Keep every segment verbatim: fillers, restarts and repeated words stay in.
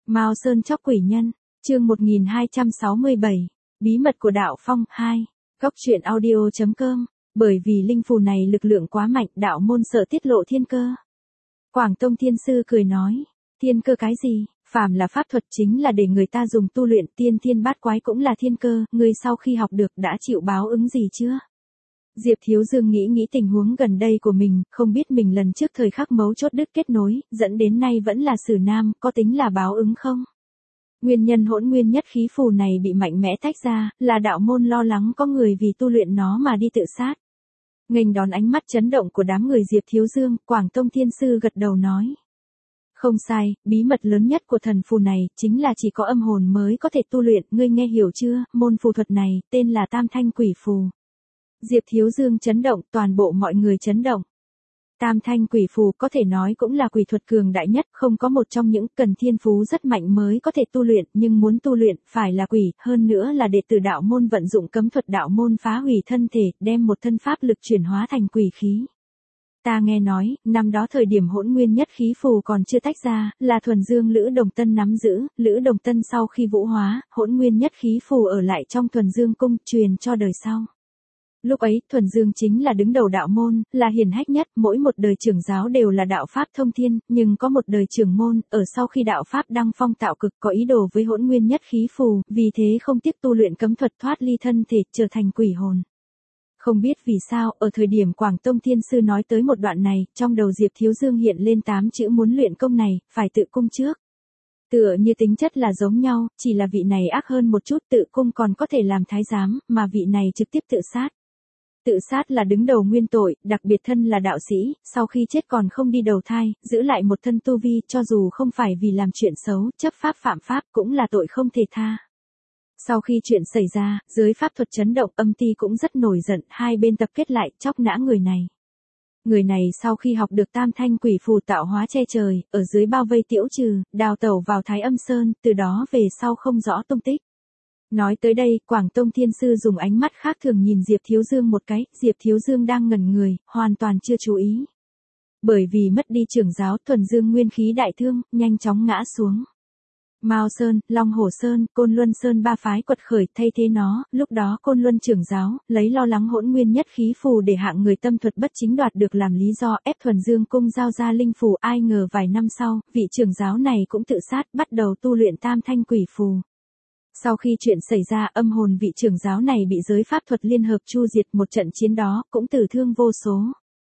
Mao Sơn chóc quỷ nhân, chương một nghìn hai trăm sáu mươi bảy, bí mật của đạo phong hai, góc truyện audio chấm com, bởi vì linh phù này lực lượng quá mạnh, đạo môn sợ tiết lộ thiên cơ. Quảng Tông Thiên Sư cười nói, thiên cơ cái gì, phàm là pháp thuật chính là để người ta dùng tu luyện, tiên thiên bát quái cũng là thiên cơ, ngươi sau khi học được đã chịu báo ứng gì chưa? Diệp Thiếu Dương nghĩ nghĩ tình huống gần đây của mình, không biết mình lần trước thời khắc mấu chốt đứt kết nối, dẫn đến nay vẫn là Sử Nam, có tính là báo ứng không? Nguyên nhân hỗn nguyên nhất khí phù này bị mạnh mẽ tách ra, là đạo môn lo lắng có người vì tu luyện nó mà đi tự sát. Nghênh đón ánh mắt chấn động của đám người Diệp Thiếu Dương, Quảng Tông Thiên Sư gật đầu nói. Không sai, bí mật lớn nhất của thần phù này, chính là chỉ có âm hồn mới có thể tu luyện, ngươi nghe hiểu chưa, môn phù thuật này, tên là Tam Thanh Quỷ Phù. Diệp Thiếu Dương chấn động, toàn bộ mọi người chấn động. Tam Thanh Quỷ Phù có thể nói cũng là quỷ thuật cường đại nhất, không có một trong những cần thiên phú rất mạnh mới có thể tu luyện, nhưng muốn tu luyện, phải là quỷ, hơn nữa là đệ tử đạo môn vận dụng cấm thuật đạo môn phá hủy thân thể, đem một thân pháp lực chuyển hóa thành quỷ khí. Ta nghe nói, năm đó thời điểm hỗn nguyên nhất khí phù còn chưa tách ra, là thuần dương Lữ Đồng Tân nắm giữ, Lữ Đồng Tân sau khi vũ hóa, hỗn nguyên nhất khí phù ở lại trong thuần dương cung, truyền cho đời sau. Lúc ấy, thuần dương chính là đứng đầu đạo môn, là hiển hách nhất, mỗi một đời trưởng giáo đều là đạo pháp thông thiên, nhưng có một đời trưởng môn, ở sau khi đạo pháp đăng phong tạo cực có ý đồ với hỗn nguyên nhất khí phù, vì thế không tiếc tu luyện cấm thuật thoát ly thân thể, trở thành quỷ hồn. Không biết vì sao, ở thời điểm Quảng Tông Thiên Sư nói tới một đoạn này, trong đầu Diệp Thiếu Dương hiện lên tám chữ muốn luyện công này, phải tự cung trước. Tựa như tính chất là giống nhau, chỉ là vị này ác hơn một chút, tự cung còn có thể làm thái giám, mà vị này trực tiếp tự sát. Tự sát là đứng đầu nguyên tội, đặc biệt thân là đạo sĩ, sau khi chết còn không đi đầu thai, giữ lại một thân tu vi, cho dù không phải vì làm chuyện xấu, chấp pháp phạm pháp, cũng là tội không thể tha. Sau khi chuyện xảy ra, giới pháp thuật chấn động, âm ty cũng rất nổi giận, hai bên tập kết lại, chóc nã người này. Người này sau khi học được Tam Thanh Quỷ Phù tạo hóa che trời, ở dưới bao vây tiễu trừ, đào tẩu vào Thái Âm Sơn, từ đó về sau không rõ tung tích. Nói tới đây, Quảng Tông Thiên Sư dùng ánh mắt khác thường nhìn Diệp Thiếu Dương một cái, Diệp Thiếu Dương đang ngẩn người, hoàn toàn chưa chú ý. Bởi vì mất đi trưởng giáo, thuần dương nguyên khí đại thương, nhanh chóng ngã xuống. Mao Sơn, Long Hổ Sơn, Côn Luân Sơn ba phái quật khởi thay thế nó, lúc đó Côn Luân trưởng giáo, lấy lo lắng hỗn nguyên nhất khí phù để hạng người tâm thuật bất chính đoạt được làm lý do ép thuần dương cung giao ra linh phù, ai ngờ vài năm sau, vị trưởng giáo này cũng tự sát, bắt đầu tu luyện Tam Thanh Quỷ Phù. Sau khi chuyện xảy ra, âm hồn vị trưởng giáo này bị giới pháp thuật liên hợp chu diệt, một trận chiến đó, cũng tử thương vô số.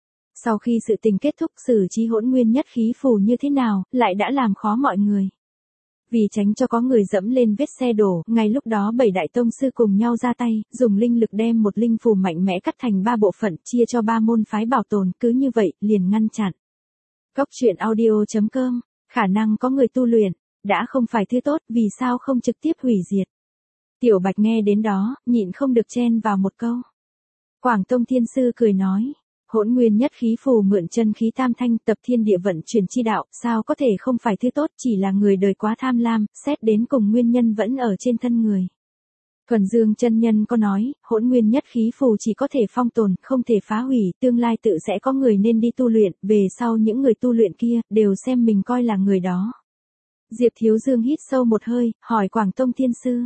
Sau khi sự tình kết thúc, xử trí hỗn nguyên nhất khí phù như thế nào, lại đã làm khó mọi người. Vì tránh cho có người dẫm lên vết xe đổ, ngay lúc đó bảy đại tông sư cùng nhau ra tay, dùng linh lực đem một linh phù mạnh mẽ cắt thành ba bộ phận, chia cho ba môn phái bảo tồn, cứ như vậy, liền ngăn chặn. Góc truyện audio chấm com, khả năng có người tu luyện, đã không phải thứ tốt, vì sao không trực tiếp hủy diệt. Tiểu Bạch nghe đến đó, nhịn không được chen vào một câu. Quảng Tông Thiên Sư cười nói, hỗn nguyên nhất khí phù mượn chân khí tam thanh tập thiên địa vận chuyển chi đạo, sao có thể không phải thứ tốt, chỉ là người đời quá tham lam, xét đến cùng nguyên nhân vẫn ở trên thân người. Thuần Dương chân nhân có nói, hỗn nguyên nhất khí phù chỉ có thể phong tồn, không thể phá hủy, tương lai tự sẽ có người nên đi tu luyện, về sau những người tu luyện kia, đều xem mình coi là người đó. Diệp Thiếu Dương hít sâu một hơi, hỏi Quảng Tông Thiên Sư.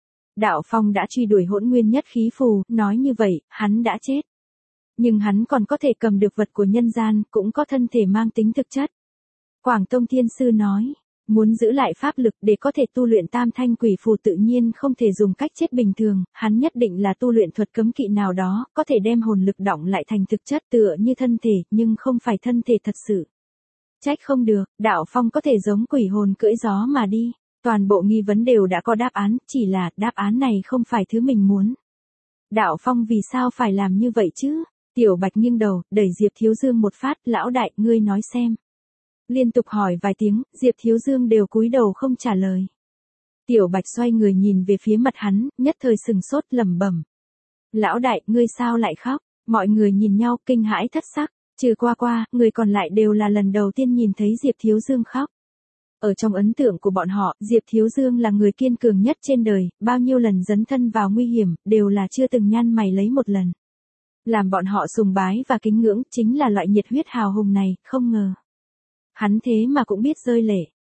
Đạo Phong đã truy đuổi hỗn nguyên nhất khí phù, nói như vậy, hắn đã chết. Nhưng hắn còn có thể cầm được vật của nhân gian, cũng có thân thể mang tính thực chất. Quảng Tông Thiên Sư nói, muốn giữ lại pháp lực để có thể tu luyện Tam Thanh Quỷ Phù tự nhiên không thể dùng cách chết bình thường, hắn nhất định là tu luyện thuật cấm kỵ nào đó, có thể đem hồn lực đọng lại thành thực chất tựa như thân thể, nhưng không phải thân thể thật sự. Trách không được, đạo phong có thể giống quỷ hồn cưỡi gió mà đi. Toàn bộ nghi vấn đều đã có đáp án, chỉ là đáp án này không phải thứ mình muốn. Đạo phong vì sao phải làm như vậy chứ? Tiểu Bạch nghiêng đầu, đẩy Diệp Thiếu Dương một phát, lão đại, ngươi nói xem. Liên tục hỏi vài tiếng, Diệp Thiếu Dương đều cúi đầu không trả lời. Tiểu Bạch xoay người nhìn về phía mặt hắn, nhất thời sừng sốt lẩm bẩm. Lão đại, ngươi sao lại khóc? Mọi người nhìn nhau, kinh hãi thất sắc. Trừ qua qua, người còn lại đều là lần đầu tiên nhìn thấy Diệp Thiếu Dương khóc. Ở trong ấn tượng của bọn họ, Diệp Thiếu Dương là người kiên cường nhất trên đời, bao nhiêu lần dấn thân vào nguy hiểm, đều là chưa từng nhăn mày lấy một lần. Làm bọn họ sùng bái và kính ngưỡng, chính là loại nhiệt huyết hào hùng này, không ngờ. Hắn thế mà cũng biết rơi lệ.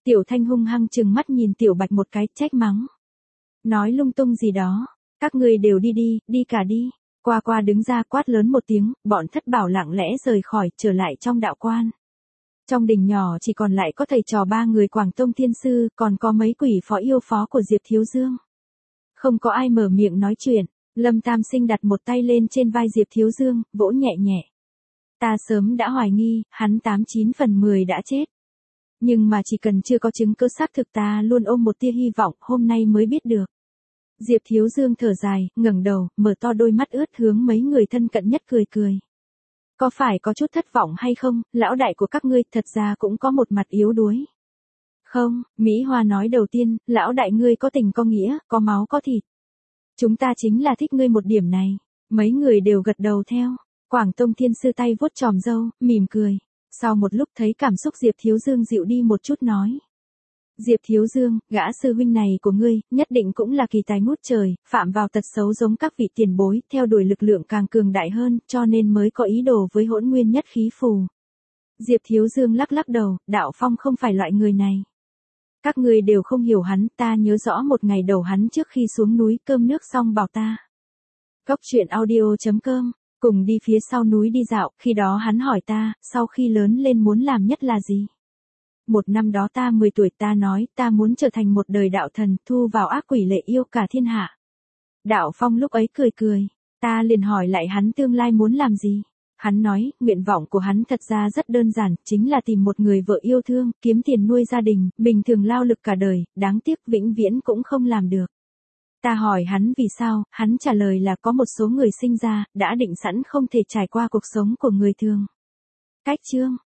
Tiểu Thanh hung hăng trừng mắt nhìn Tiểu Bạch một cái, trách mắng. Nói lung tung gì đó, các ngươi đều đi đi, đi cả đi. Qua Qua đứng ra quát lớn một tiếng, bọn Thất Bảo lặng lẽ rời khỏi, trở lại trong đạo quan. Trong đình nhỏ chỉ còn lại có thầy trò ba người Quảng Tông Thiên Sư, còn có mấy quỷ phó yêu phó của Diệp Thiếu Dương. Không có ai mở miệng nói chuyện, Lâm Tam Sinh đặt một tay lên trên vai Diệp Thiếu Dương, vỗ nhẹ nhẹ. Ta sớm đã hoài nghi, hắn tám chín phần mười đã chết. Nhưng mà chỉ cần chưa có chứng cứ xác thực ta luôn ôm một tia hy vọng, hôm nay mới biết được. Diệp Thiếu Dương thở dài, ngẩng đầu, mở to đôi mắt ướt hướng mấy người thân cận nhất cười cười. Có phải có chút thất vọng hay không, lão đại của các ngươi thật ra cũng có một mặt yếu đuối. Không, Mỹ Hoa nói đầu tiên, lão đại ngươi có tình có nghĩa, có máu có thịt. Chúng ta chính là thích ngươi một điểm này. Mấy người đều gật đầu theo. Quảng Tông Thiên Sư tay vuốt tròm râu, mỉm cười. Sau một lúc thấy cảm xúc Diệp Thiếu Dương dịu đi một chút nói. Diệp Thiếu Dương, gã sư huynh này của ngươi, nhất định cũng là kỳ tài ngút trời, phạm vào tật xấu giống các vị tiền bối, theo đuổi lực lượng càng cường đại hơn, cho nên mới có ý đồ với Hỗn Nguyên Nhất Khí Phù. Diệp Thiếu Dương lắc lắc đầu, Đạo Phong không phải loại người này. Các ngươi đều không hiểu hắn, ta nhớ rõ một ngày đầu hắn trước khi xuống núi cơm nước xong bảo ta. Góc truyện audio chấm com, cùng đi phía sau núi đi dạo, khi đó hắn hỏi ta, sau khi lớn lên muốn làm nhất là gì? Một năm đó ta mười tuổi, ta nói, ta muốn trở thành một đời đạo thần, thu vào ác quỷ lệ yêu cả thiên hạ. Đạo Phong lúc ấy cười cười, ta liền hỏi lại hắn tương lai muốn làm gì? Hắn nói, nguyện vọng của hắn thật ra rất đơn giản, chính là tìm một người vợ yêu thương, kiếm tiền nuôi gia đình, bình thường lao lực cả đời, đáng tiếc vĩnh viễn cũng không làm được. Ta hỏi hắn vì sao, hắn trả lời là có một số người sinh ra, đã định sẵn không thể trải qua cuộc sống của người thường. Cách chương